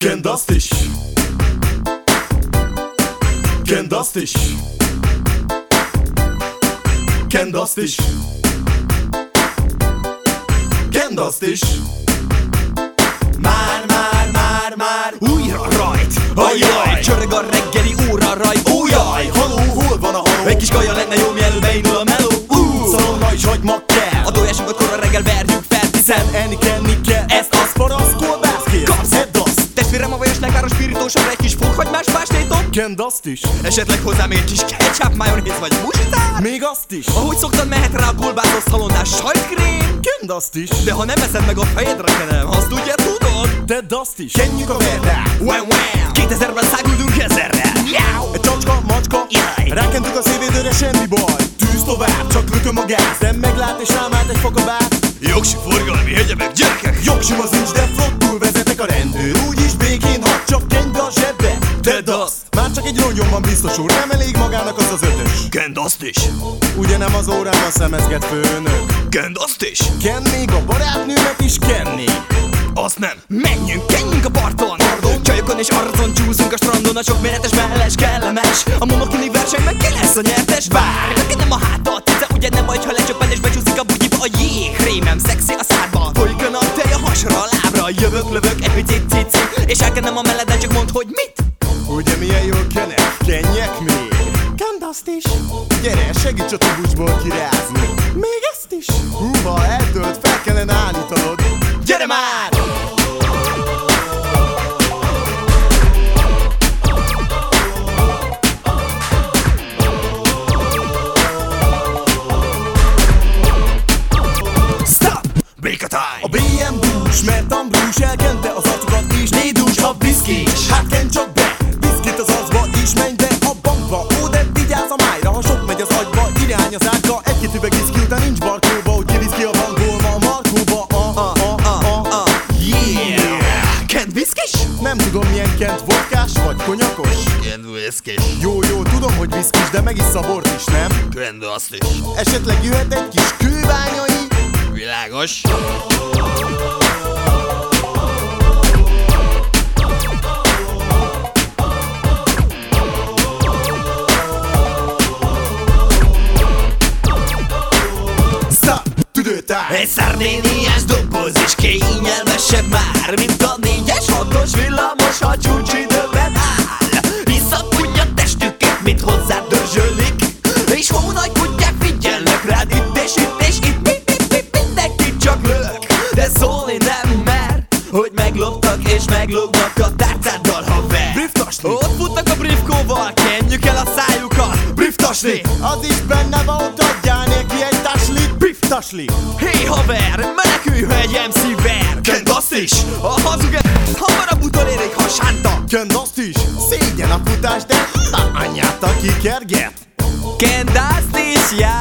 Kend azt is. Kend azt is. Kend azt is. Kend azt is. Már újra rajt, ajjaj, csörög a reggeli óra raj, ójaj, haló, hol van a haló? egy kis kaja lenne jó, mielőtt beindul a meló. Szalonna is hagyma kell. A tojásunkat korra reggel verjük fel, hiszen enni kell. Ezt az parasz kolbászkész. kapsz, Edd azt. testvérem a vajos lekáros spiritósabb, egy kis fokhagymás pástétot, Kend azt is. esetleg hozzám egy kis ketchup, majonéz vagy muzsitár. Még azt is. Ahogy szoktad, mehet rá a kolbászos szalonnás sajtkrém. Kend azt is. De ha nem eszed meg, a fejedre kenem, azt ugye tudod? Tedd azt is. Kenjük a verdát. Wow, 2000-ben száguldunk 1000-re. Egy csacska, macska. Jaj. Rákentük a szévédőre, semmi baj. Tűz tovább, csak lököm a gáz. Nem meglát és rám állt egy fakabát. Jogsi forgalmi hegyebek, gyerekek. Jogsim az nincs, de flottul vezetek a rendőr. Úgyis békén hadd, csak kenj be a zsebbe. Tedd azt. Már csak egy rongyon van biztos úr, nem elég magának az az ötös. Kend azt is. Ugye nem az órában szemezget főnök. Kend azt is. Kenn még a barátnőmet is kenni. Azt nem. Menjünk a parton. Csajokon és arcon csúszunk a strandon. A sok méretes, melles, kellemes. A monokini versenyben ki lesz a nyertes? Bár neked nem a hátad, de ugye nem baj, ha lecsöppen és becsúszik a bugyiba a jég. Rémem szexi a szádba, folyik a naptej a hasra, a lábra. Lövök, egy picit cici, és elkenem a melleden, csak mondd, hogy mit? Ugye milyen jól kenek? Kenjek még? Kend azt is. Gyere, segíts a tubusból kirázni. Még ezt is. Húha, eltölt, fel kellene állítanod. Gyere már! A BM dús, mert Ambrus elkente az arcukat is. Lédús a viszkis. Hát kenj csak be, viszkit az arcba is. Menj be a bankba, ó de vigyázz a májra. Ha sok megy az agyba, irány az átka. Egy-két üveg viszki után nincs barkóba. Úgy kivisz ki a bankból ma a markóba. Yeah! Kend viszkis? Nem tudom milyen Kent, vodkás vagy konyakos? Kend viszkis. Jó, tudom, hogy viszkis, de megissza a bort is, nem? Kend azt is. Esetleg jöhet egy kis kőbányai? Világos. Egy szardéniás doboz is kényelmesebb már, mint a 4-es, 6-os villamos, ha csúcsidőben áll. Visszapunja testüket, mint hozzá dörzsölik, és hónagy kutyák figyelnek rád itt és itt, mindenki csak lök, de szólni nem mer, hogy megloptak és meglognak a tárcáddal, haver. Brieftasli. Ott futnak a briefkóval, kenjük el a szájukat. Brieftasli. Az is benne van, ott adjál neki egy taslit. Brieftasli. Hé haver, menekülj, ha egy MC ver. Kend azt is. A hazug hamarabb utolérik, ha sánta. Kend azt is. Szégyen a futás, de anyát, aki kerget. Kend azt is, já.